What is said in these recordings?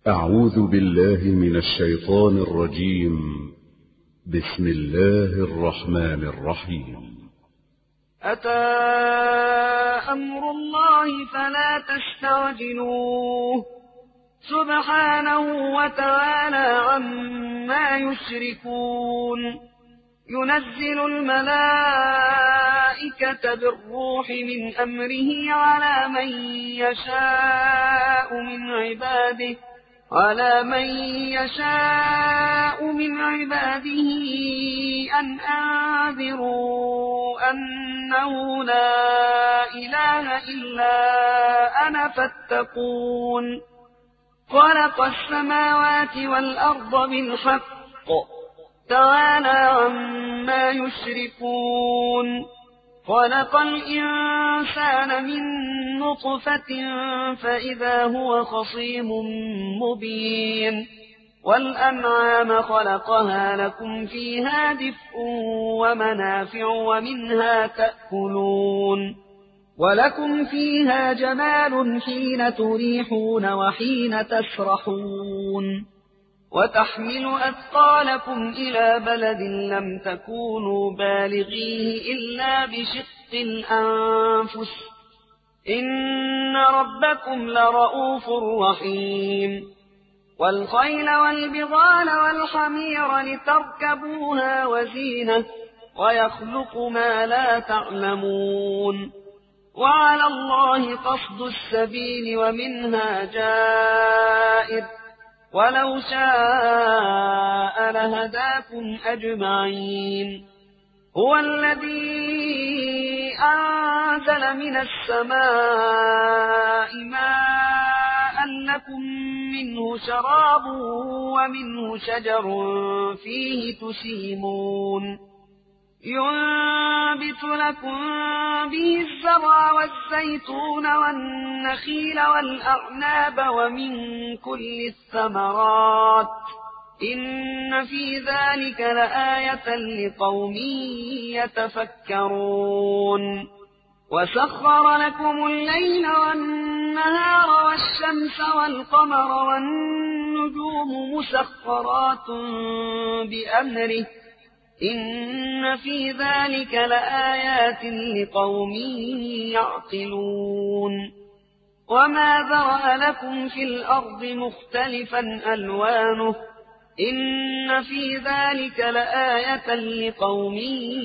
أعوذ بالله من الشيطان الرجيم. بسم الله الرحمن الرحيم. أتى أمر الله فلا تستعجلوه سبحانه وتعالى عما يشركون. ينزل الملائكة بالروح من أمره على من يشاء من عباده أن أنذروا أنه لا إله إلا أنا فاتقون. خلق السماوات والأرض بالحق تعالى عما يشركون. خلق الإنسان من نطفة فإذا هو خصيم مبين. والأنعام خلقها لكم فيها دفء ومنافع ومنها تأكلون. ولكم فيها جمال حين تريحون وحين تسرحون. وتحمل أثقالكم إلى بلد لم تكونوا بالغيه إلا بشق الأنفس إن ربكم لرؤوف رحيم. والخيل والبغال والحمير لتركبوها وزينة ويخلق ما لا تعلمون. وعلى الله قصد السبيل ومنها جائر ولو شاء لهداكم أجمعين. هو الذي أنزل من السماء ماء لكم منه شراب ومنه شجر فيه تسيمون. ينبت لكم به الزرع والزيتون والنخيل والأعناب ومن كل الثمرات إن في ذلك لآية لقوم يتفكرون. وسخر لكم الليل والنهار والشمس والقمر والنجوم مسخرات بأمره إن في ذلك لآيات لقوم يعقلون. وما ذرأ لكم في الأرض مختلفا ألوانه إن في ذلك لآية لقوم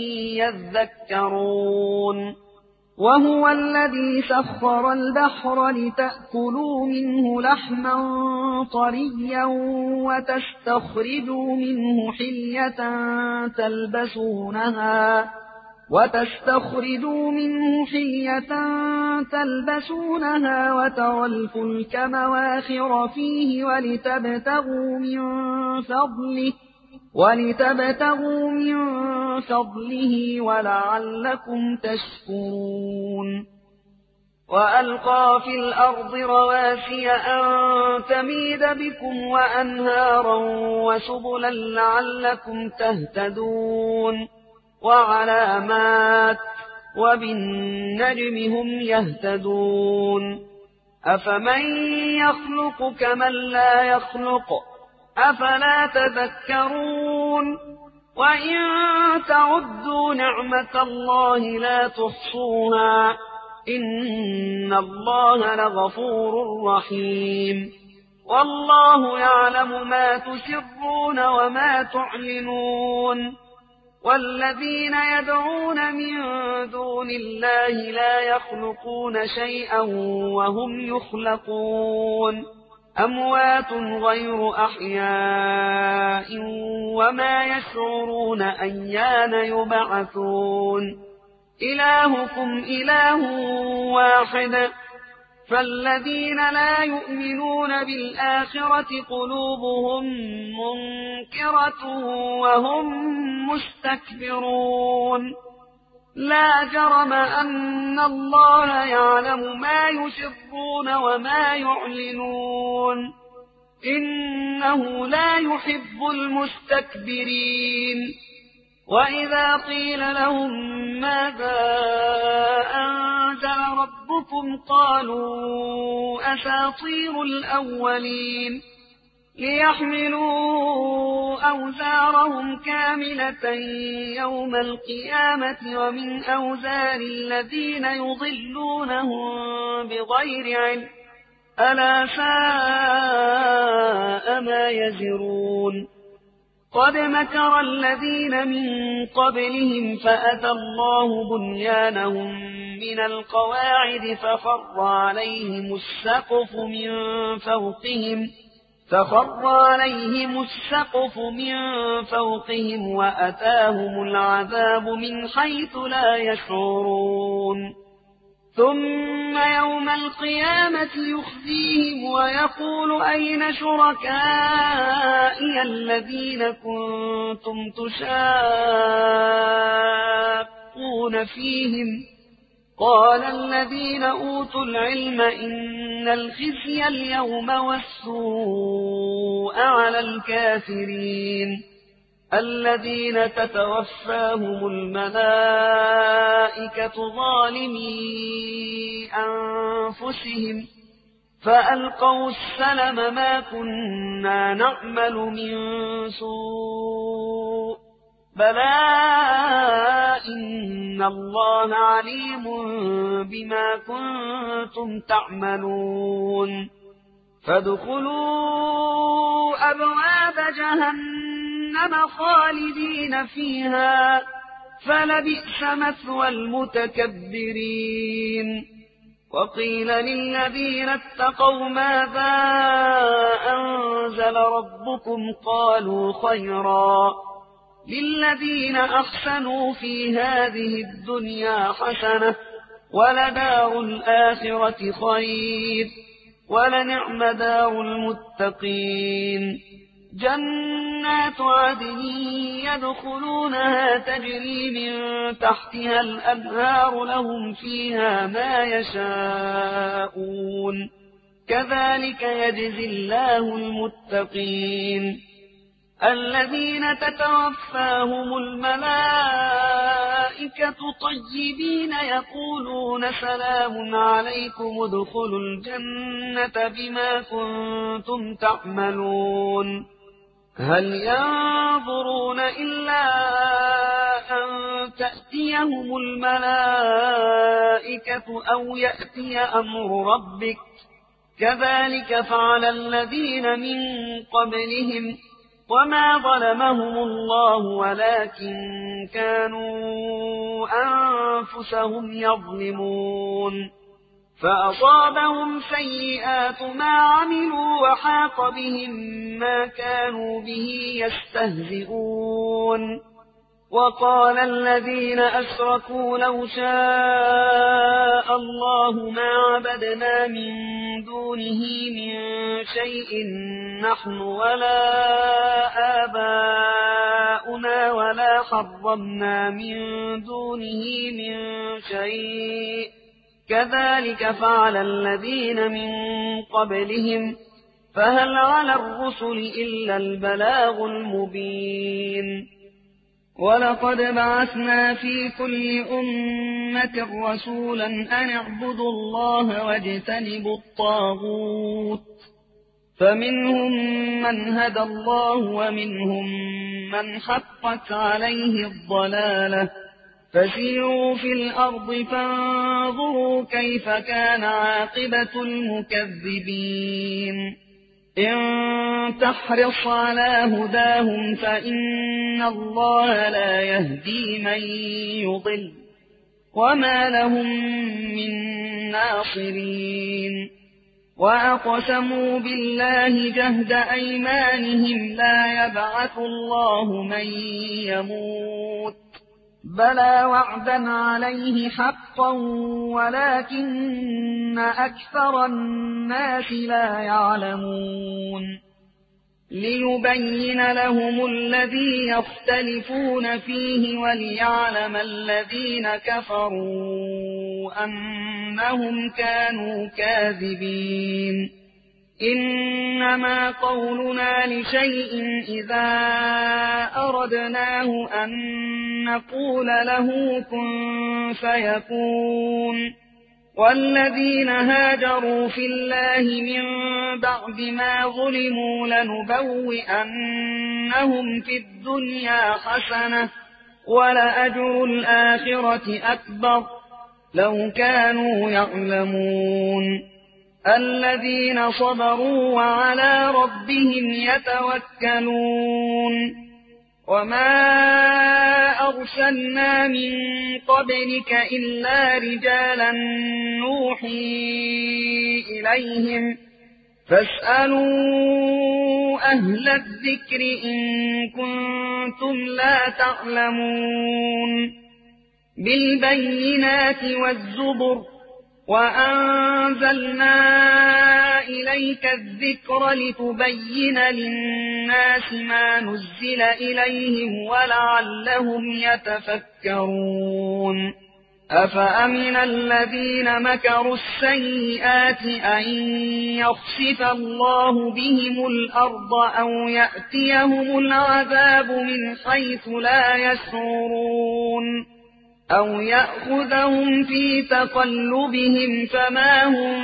يذكرون. وهو الذي سخر البحر لتأكلوا منه لحما طريا وتستخرجوا منه حلية تلبسونها وترى الفلك مواخر فيه ولتبتغوا من فضله ولعلكم تشكرون. وألقى في الأرض رواسي أن تميد بكم وأنهارا وسبلا لعلكم تهتدون. وعلامات وبالنجم هم يهتدون. أفمن يخلق كمن لا يخلق أفلا تذكرون. وإن تعدوا نعمة الله لا تحصوها إن الله لغفور رحيم. والله يعلم ما تسرون وما تعلنون. والذين يدعون من دون الله لا يخلقون شيئا وهم يخلقون. أموات غير أحياء وما يشعرون أيان يبعثون. إلهكم إله واحد فالذين لا يؤمنون بالآخرة قلوبهم منكرة وهم مستكبرون. لا جرم أن الله يعلم ما يسرون وما يعلنون إنه لا يحب المستكبرين. وإذا قيل لهم ماذا أنزل ربكم قالوا أساطير الأولين ليحملوا أوزارهم كاملة يوم القيامة ومن أوزار الذين يضلونهم بغير علم ألا ساء ما يزرون قد مكر الذين من قبلهم فأتى الله بنيانهم من القواعد فخر عليهم السقف من فوقهم وأتاهم العذاب من حيث لا يشعرون ثم يوم القيامة يخزيهم ويقول أين شركائي الذين كنتم تشاقون فيهم قال الذين أوتوا العلم إن الخزي اليوم والسوء على الكافرين الذين تتوفاهم الملائكة ظالمي أنفسهم فألقوا السلم ما كنا نعمل من سوء بلى إن الله عليم بما كنتم تعملون فادخلوا أبواب جهنم خالدين فيها فلبئس مثوى المتكبرين وقيل للذين اتقوا ماذا أنزل ربكم قالوا خيرا للذين أحسنوا في هذه الدنيا حسنة ولدار الآخرة خير ولنعم دار المتقين جنات عدن يدخلونها تجري من تحتها الأنهار لهم فيها ما يشاءون كذلك يجزي الله المتقين الذين تتوفاهم الملائكة طيبين يقولون سلام عليكم ادخلوا الجنة بما كنتم تعملون هل ينظرون إلا أن تأتيهم الملائكة أو يأتي أمر ربك كذلك فعل الذين من قبلهم وما ظلمهم الله ولكن كانوا أنفسهم يظلمون فأصابهم سيئات ما عملوا وحاق بهم ما كانوا به يستهزئون وقال الذين أشركوا لو شاء الله ما عبدنا من دونه من شيء نحن ولا آباؤنا ولا حرمنا من دونه من شيء كذلك فعل الذين من قبلهم فهل على الرسل إلا البلاغ المبين ولقد بعثنا في كل أمة رسولا أن اعبدوا الله واجتنبوا الطاغوت فمنهم من هدى الله ومنهم من حقت عليه الضلالة فسيروا في الأرض فانظروا كيف كان عاقبة المكذبين إن تحرص على هداهم فإن الله لا يهدي من يضل وما لهم من ناصرين وأقسموا بالله جهد أيمانهم لا يبعث الله من يموت بلى وعدا عليه حقا ولكن أكثر الناس لا يعلمون ليبين لهم الذي يختلفون فيه وليعلم الذين كفروا أنهم كانوا كاذبين إنما قولنا لشيء إذا أردناه أن نقول له كن فيكون والذين هاجروا في الله من بعد ما ظلموا لنبوئنهم في الدنيا حسنة ولأجر الآخرة أكبر لو كانوا يعلمون الذين صبروا وعلى ربهم يتوكلون وما أرسلنا من قبلك إلا رجالا نوحي إليهم فاسألوا أهل الذكر إن كنتم لا تعلمون بالبينات والزبر وأنزلنا إليك الذكر لتبين للناس ما نزل إليهم ولعلهم يتفكرون أفأمن الذين مكروا السيئات أن يخسف الله بهم الأرض أو يأتيهم العذاب من حيث لا يشعرون أو يأخذهم في تقلبهم فما هم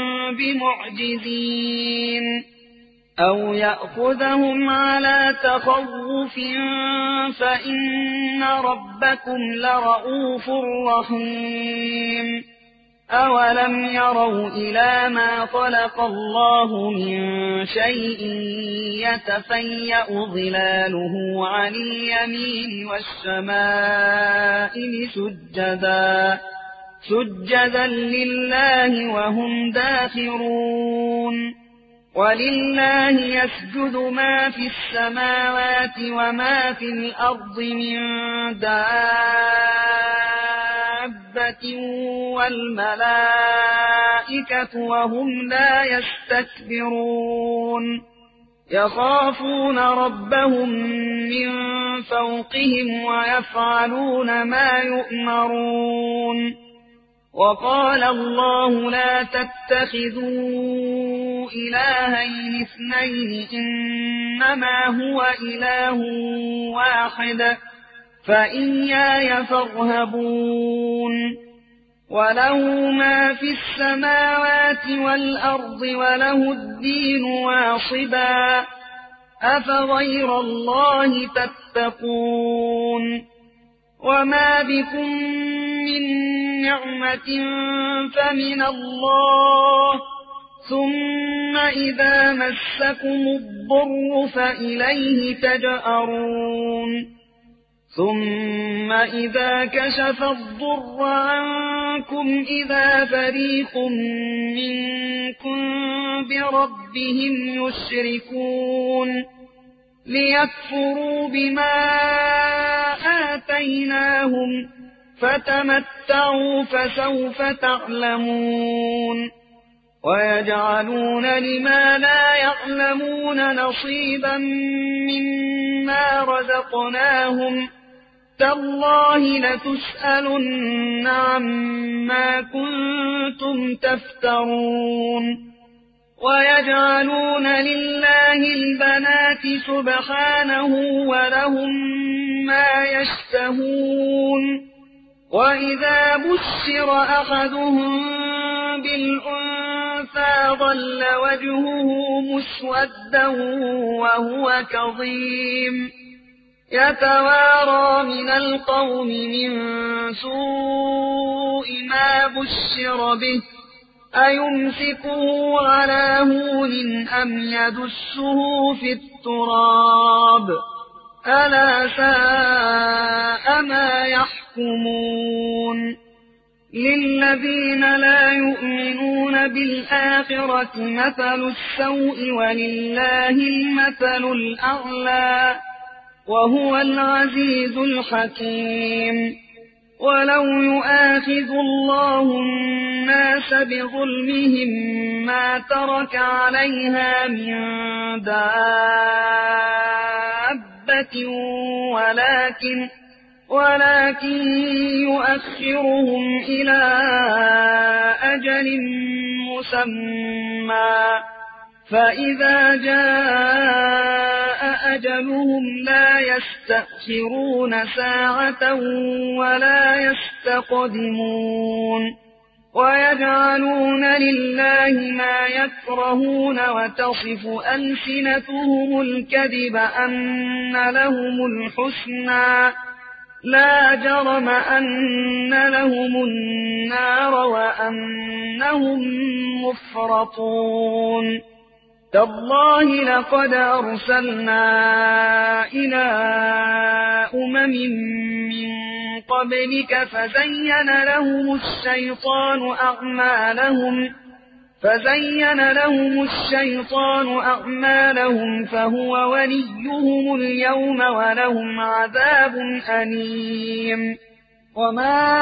بمعجزين أو يأخذهم على تخوف فإن ربكم لرؤوف رحيم أولم يروا إلى ما خلق الله من شيء يتفيأ ظلاله عن اليمين والشمائل سجدا لله وهم داخرون ولله يسجد ما في السماوات وما في الأرض من دابة والملائكة وهم لا يستكبرون يخافون ربهم من فوقهم ويفعلون ما يؤمرون وقال الله لا تتخذوا إلهين اثنين إنما هو إله واحد فإياي فارهبون وله ما في السماوات والأرض وله الدين واصبا أفغير الله تتقون وما بكم من نعمة فمن الله ثم إذا مسكم الضر فإليه تجأرون ثم إذا كشف الضر عنكم إذا فريق منكم بربهم يشركون ليكفروا بما آتيناهم فتمتعوا فسوف تعلمون ويجعلون لما لا يعلمون نصيبا مما رزقناهم تالله لتسألن عما كنتم تفترون ويجعلون لله البنات سبحانه ولهم ما يشتهون وإذا بشر أحدهم بالأنثى ظل وجهه مسودا وهو كظيم يتوارى من القوم من سوء ما بشر به أيمسكه على هون أم يدسه في التراب ألا ساء ما يحكمون للذين لا يؤمنون بالآخرة مثل السوء ولله المثل الأعلى وهو العزيز الحكيم ولو يؤاخذ الله الناس بظلمهم ما ترك عليها من دابة ولكن يؤخرهم إلى أجل مسمى فإذا جاء أجلهم لا يستأخرون ساعة ولا يستقدمون ويجعلون لله ما يكرهون وتصف ألسنتهم الكذب أن لهم الحسنى لا جرم أن لهم النار وأنهم مفرطون تالله لقد أرسلنا إلى من قبلك فزين لهم الشيطان أعمالهم فهو وليهم اليوم ولهم عذاب أليم وما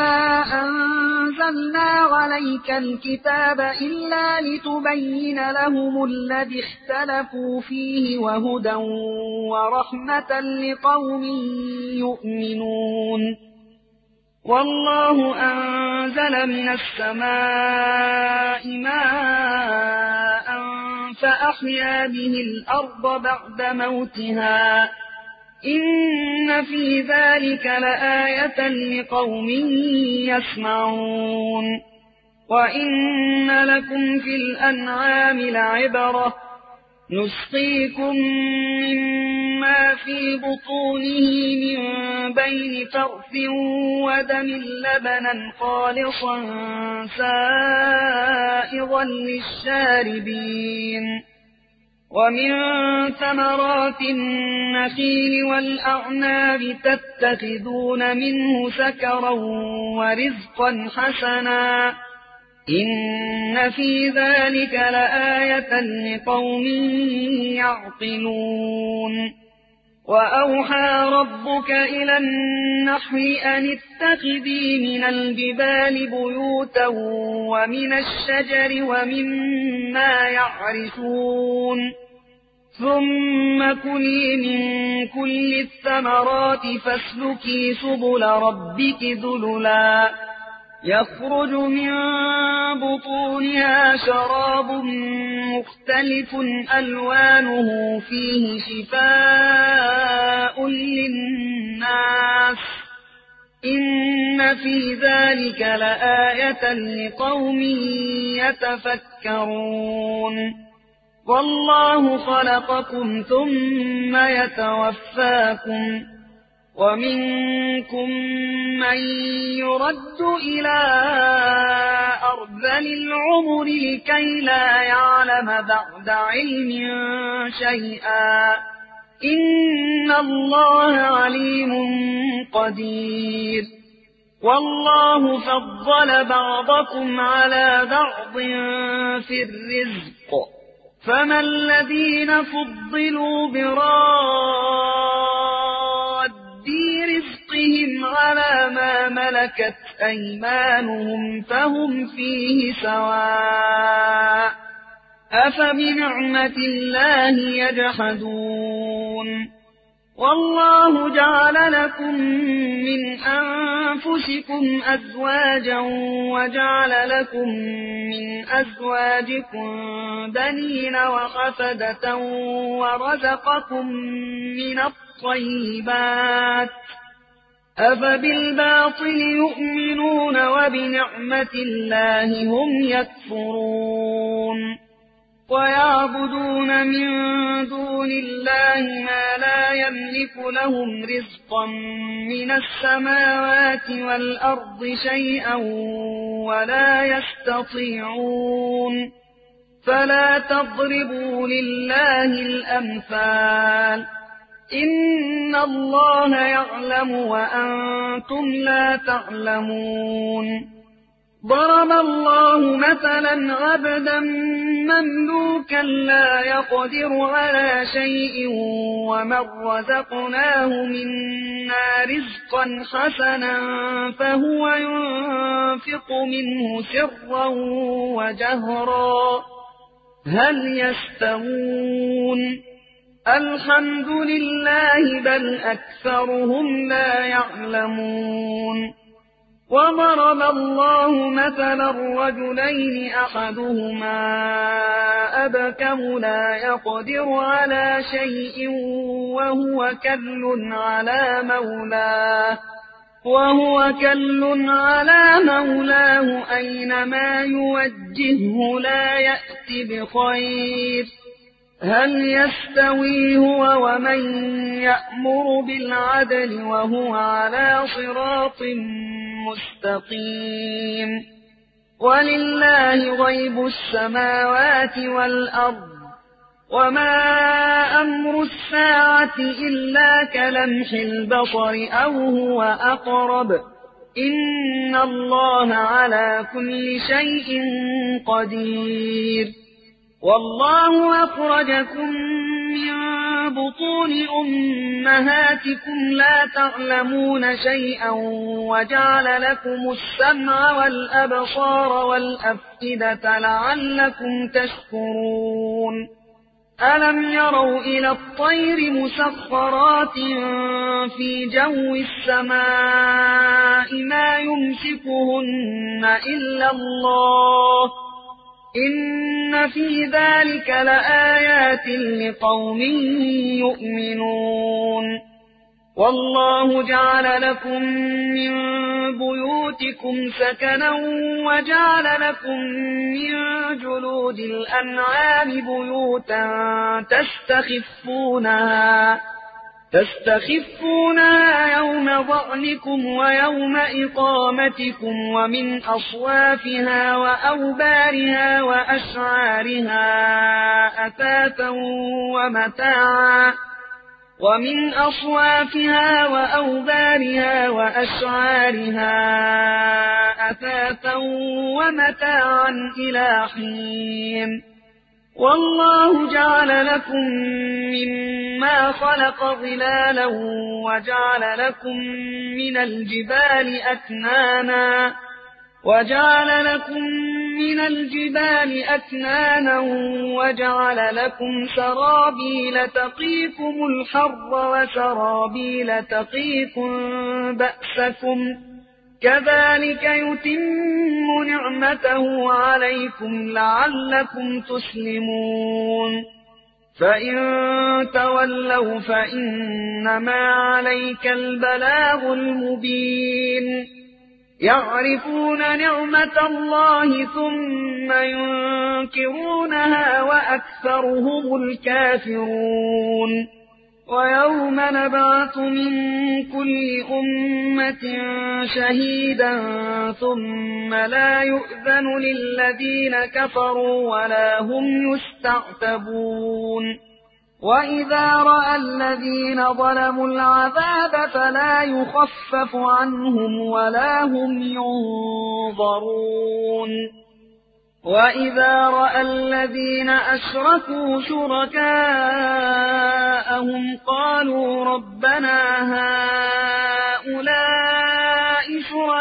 أنزلنا عليك الكتاب إلا لتبين لهم الذي اختلفوا فيه وهدى ورحمة لقوم يؤمنون والله أنزل من السماء ماء فأحيا به الأرض بعد موتها إن في ذلك لآية لقوم يسمعون وإن لكم في الأنعام لعبرة نسقيكم مما في بطونه من بين فرث ودم لبنا خالصا سائغا للشاربين ومن ثمرات النخيل والأعناب تتخذون منه سكرا ورزقا حسنا إن في ذلك لآية لقوم يعقلون وأوحى ربك إلى النحل أن اتخذي من الجبال بيوتا ومن الشجر ومما يعرشون ثم كلي من كل الثمرات فاسلكي سبل ربك ذللا يخرج من بطونها شراب مختلف ألوانه فيه شفاء للناس إن في ذلك لآية لقوم يتفكرون والله خلقكم ثم يتوفاكم ومنكم من يرد إلى أرذل العمر لكي لا يعلم بعد علم شيئا إن الله عليم قدير والله فضل بعضكم على بعض في الرزق فما الذين فضلوا رزقهم على ما ملكت أيمانهم فهم فيه سواء أفبنعمة الله يجحدون والله جعل لكم من أنفسكم أزواجا وجعل لكم من أزواجكم بنين وحفدة ورزقكم من الطيبات أفبالباطل يؤمنون وبنعمة الله هم يكفرون ويعبدون من دون الله ما لا يملك لهم رزقا من السماوات والأرض شيئا ولا يستطيعون فلا تضربوا لله الأمثال إن الله يعلم وأنتم لا تعلمون ضرب الله مثلا عبدا مملوكا لا يقدر على شيء ومن رزقناه منا رزقا حسنا فهو ينفق منه سرا وجهرا هل يستوون الحمد لله بل أكثرهم لا يعلمون وضرب الله مثلا رجلين أحدهما أبكم لا يقدر على شيء وهو كل على مولاه وهو كل على مولاه أينما يوجهه لا يأت بخير هل يستوي هو ومن يأمر بالعدل وهو على صراط مستقيم ولله غيب السماوات والأرض وما أمر الساعة إلا كلمح البصر أو هو أقرب إن الله على كل شيء قدير والله أخرجكم من بطون أمهاتكم لا تعلمون شيئا وجعل لكم السمع والأبصار والأفئدة لعلكم تشكرون ألم يروا إلى الطير مسخرات في جو السماء ما يمسكهن إلا الله إن في ذلك لآيات لقوم يؤمنون والله جعل لكم من بيوتكم سكنا وجعل لكم من جلود الأنعام بيوتا تستخفونها يوم ظعنكم ويوم إقامتكم ومن أصوافها وأوبارها وأشعارها أثاثا ومتاعا إلى حين والله جعل لكم مما خلق ظلالا وجعل لكم من الجبال أكنانا وجعل لكم سرابيل تقيكم الحر وسرابيل تقيكم بأسكم كذلك يتم نعمته عليكم لعلكم تسلمون فإن تولوا فإنما عليك البلاغ المبين يعرفون نعمة الله ثم ينكرونها وأكثرهم الكافرون ويوم نبعث من كل أمة شهيدا ثم لا يؤذن للذين كفروا ولا هم يستعتبون وإذا رأى الذين ظلموا العذاب فلا يخفف عنهم ولا هم ينظرون وإذا رأى الذين أشركوا شركاءهم قالوا ربنا هؤلاء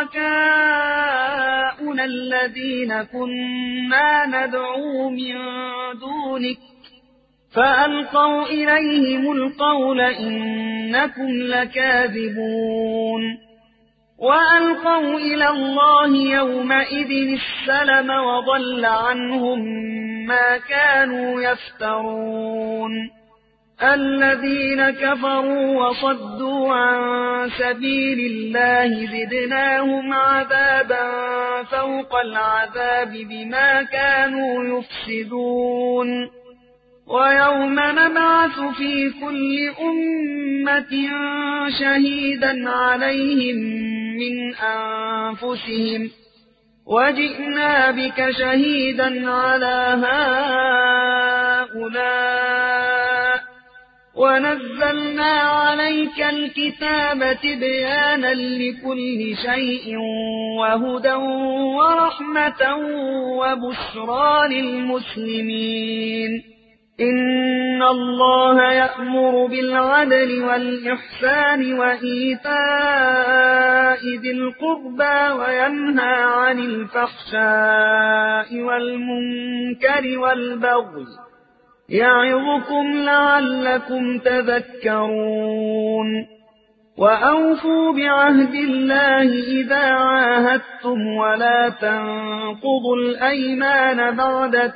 شركاؤنا الذين كنا ندعو من دونك فألقوا إليهم القول إنكم لكاذبون وألقوا إلى الله يومئذ السلم وضل عنهم ما كانوا يفترون الذين كفروا وصدوا عن سبيل الله زدناهم عذابا فوق العذاب بما كانوا يفسدون ويوم نبعث في كل أمة شهيدا عليهم من أنفسهم وجئنا بك شهيدا على هؤلاء ونزلنا عليك الكتاب تبيانا لكل شيء وهدى ورحمة وبشرى للمسلمين إن الله يأمر بالعدل والإحسان وإيتاء ذي القربى وينهى عن الفحشاء والمنكر والبغي يعظكم لعلكم تذكرون وأوفوا بعهد الله إذا عاهدتم ولا تنقضوا الأيمان بعد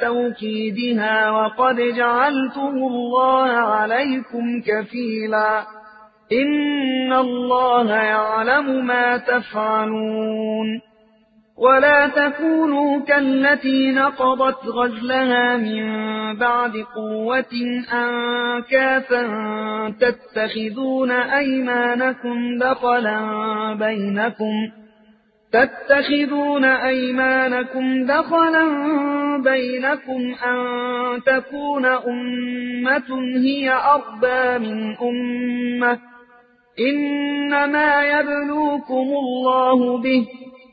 توكيدها وقد جعلتم الله عليكم كفيلا إن الله يعلم ما تفعلون ولا تكونوا كالتي نقضت غزلها من بعد قوة أنكاثا تتخذون أيمانكم دخلا بينكم أن تكون أمة هي أربى من أمة إنما يبلوكم الله به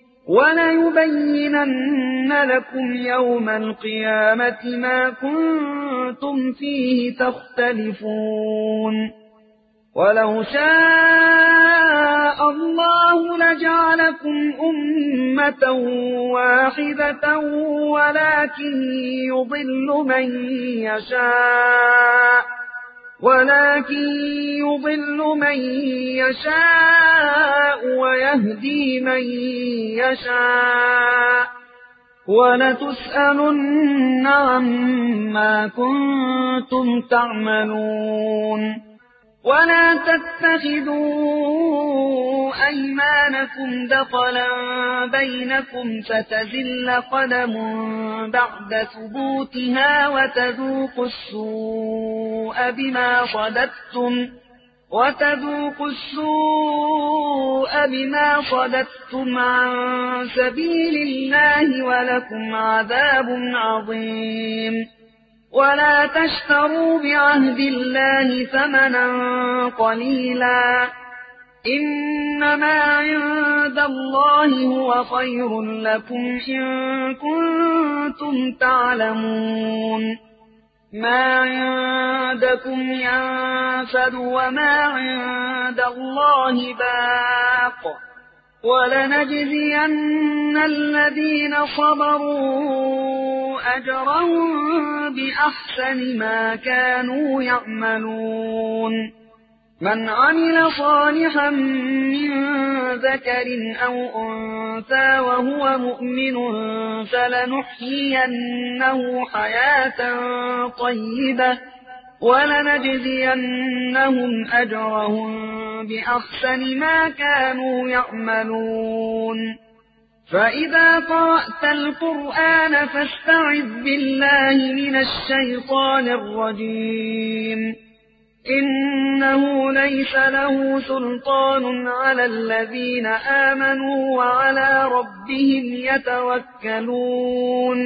وليبينن لكم يوم القيامة ما كنتم فيه تختلفون ولو شاء الله لجعلكم أمة واحدة ولكن يضل من يشاء ويهدي من يشاء ولتسألن عما كنتم تعملون ولا تتخذوا أيمانكم دخلا بينكم فتزل قدم بعد ثبوتها وتذوقوا السوء بما صددتم عن سبيل الله ولكم عذاب عظيم ولا تشتروا بعهد الله ثمنا قليلا إنما عند الله هو خير لكم إن كنتم تعلمون ما عندكم ينفد وما عند الله باق ولنجزين الذين صبروا أجرهم بأحسن ما كانوا يعملون من عمل صالحا من ذكر أو أنثى وهو مؤمن فلنحيينه حياة طيبة ولنجزينهم أجرهم بأحسن ما كانوا يعملون فإذا قرأت القرآن فاستعذ بالله من الشيطان الرجيم إنه ليس له سلطان على الذين آمنوا وعلى ربهم يتوكلون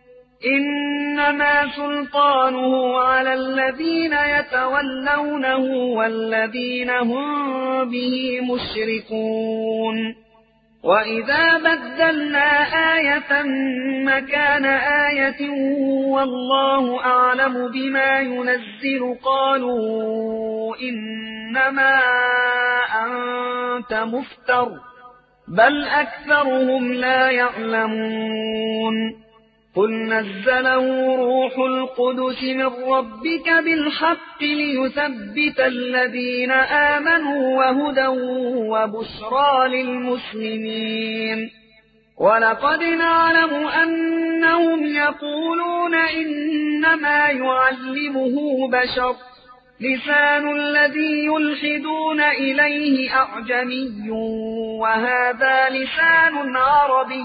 إنما سلطانه على الذين يتولونه والذين هم به مشركون وإذا بدلنا آية مكان آية والله أعلم بما ينزل قالوا إنما أنت مفتر بل أكثرهم لا يعلمون قل نزله روح القدس من ربك بالحق ليثبت الذين آمنوا وهدى وبشرى للمسلمين ولقد نعلم أنهم يقولون إنما يعلمه بشر لسان الذي يلحدون إليه أعجمي وهذا لسان عربي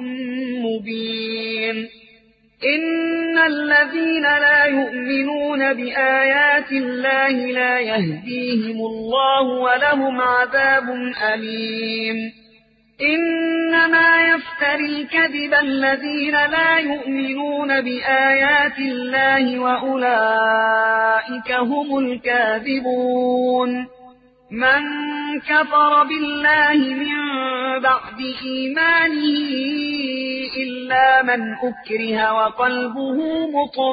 مبين إن الذين لا يؤمنون بآيات الله لا يهديهم الله ولهم عذاب أليم إنما يفتري الكذب الذين لا يؤمنون بآيات الله وأولئك هم الكاذبون من كفر بالله من بعد إيمانه إلا من أكره وقلبه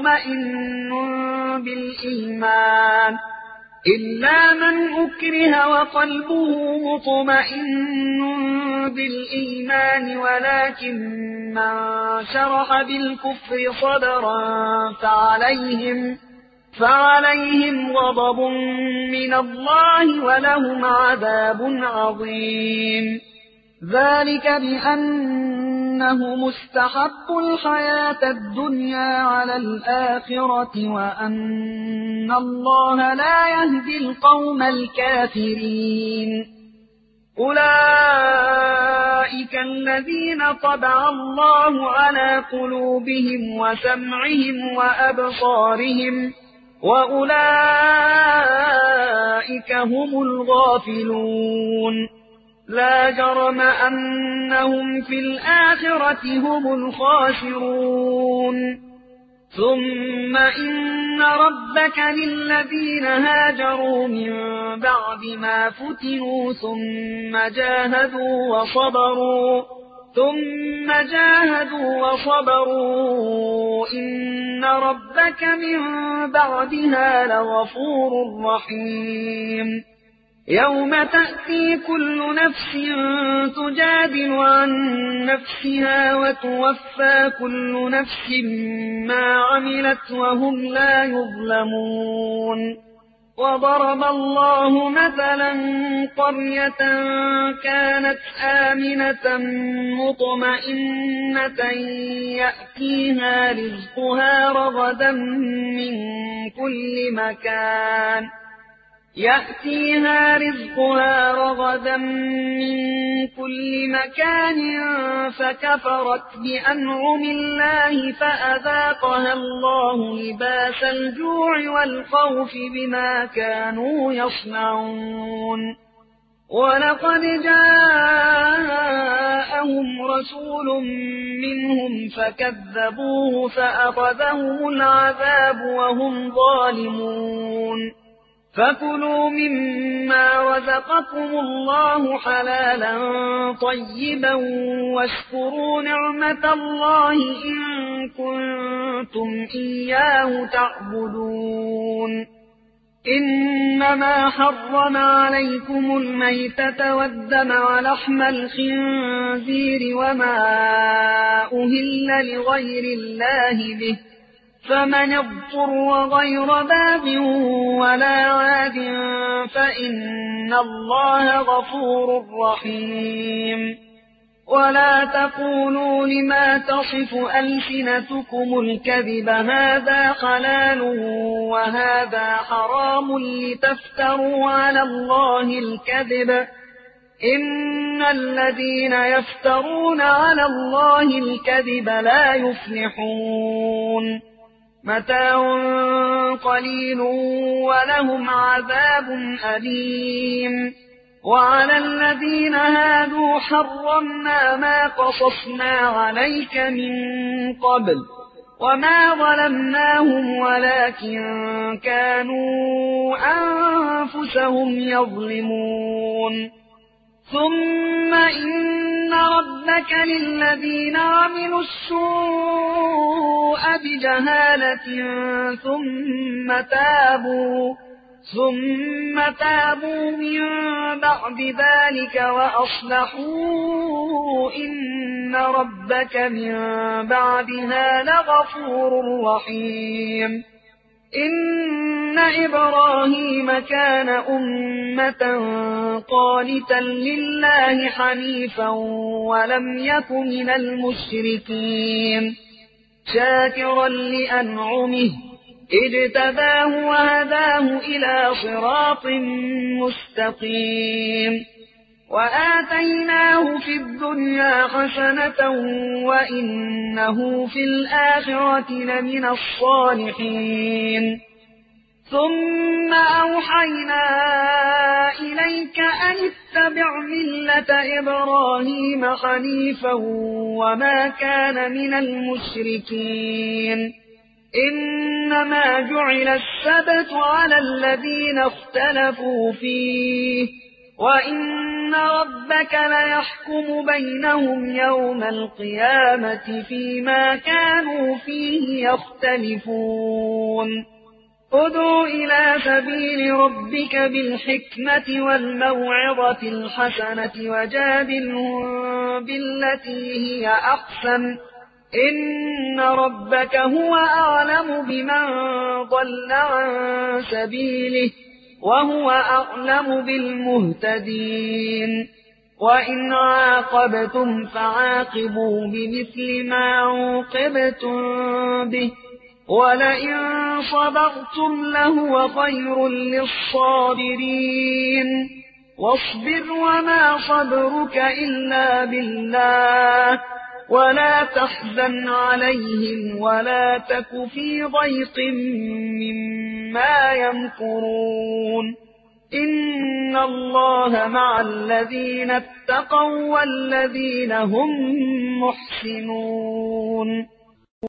مطمئن بالإيمان ولكن من شرح بالكفر صدرا فعليهم غضب من الله ولهم عذاب عظيم ذلك بأن أنهم استحبوا الحياة الدنيا على الآخرة وأن الله لا يهدي القوم الكافرين. أولئك الذين طبع الله على قلوبهم وسمعهم وأبصارهم وأولئك هم الغافلون. لا جرم أنهم في الآخرة هم الخاسرون. ثم إن ربك للذين هاجروا من بعد ما فتنوا ثم جاهدوا وصبروا إن ربك من بعدها لغفور رحيم. يوم تأتي كل نفس تجادل عن نفسها وتوفى كل نفس ما عملت وهم لا يظلمون. وضرب الله مثلا قرية كانت آمنة مطمئنة يأتيها رزقها رغدا من كل مكان فكفرت بأنعم الله فأذاقها الله لباس الجوع والخوف بما كانوا يصنعون. ولقد جاءهم رسول منهم فكذبوه فأخذهم العذاب وهم ظالمون. فكلوا مما رزقكم الله حلالا طيبا واشكروا نعمة الله إن كنتم إياه تعبدون. إنما حرم عليكم الميتة والدم ولحم الخنزير وما أهل لغير الله به، فمن اضطر غير باب ولا عاد فإن الله غفور رحيم. ولا تقولوا لما تصف ألسنتكم الكذب هذا حلال وهذا حرام لتفتروا على الله الكذب، إن الذين يفترون على الله الكذب لا يفلحون. متاع قليل ولهم عذاب أليم. وعلى الذين هادوا حرمنا ما قصصنا عليك من قبل وما ظلمناهم ولكن كانوا أنفسهم يظلمون. ثم إن ربك للذين عملوا السوء بجهالة ثم تابوا من بعد ذلك وأصلحوا إن ربك من بعدها لغفور رحيم. إن إبراهيم كان أمة قانتا لله حنيفا ولم يك من المشركين، شاكرا لأنعمه اجتباه وهداه إلى صراط مستقيم. وآتيناه في الدنيا حسنة وإنه في الآخرة لمن الصالحين. ثم أوحينا إليك أن اتبع ملة إبراهيم حنيفا وما كان من المشركين. إنما جعل السبت على الذين اختلفوا فيه وإن ربك ليحكم بينهم يوم القيامة فيما كانوا فيه يختلفون. ادع إلى سبيل ربك بالحكمة والموعظة الحسنة وجادلهم بالتي هي أحسن إن ربك هو أعلم بمن ضل عن سبيله وهو أعلم بالمهتدين. وإن عاقبتم فعاقبوا بمثل ما عوقبتم به ولئن صبرتم لهو خير للصابرين واصبر وما صبرك إلا بالله ولا تحزن عليهم ولا تك في ضيق مما يمكرون إن الله مع الذين اتقوا والذين هم محسنون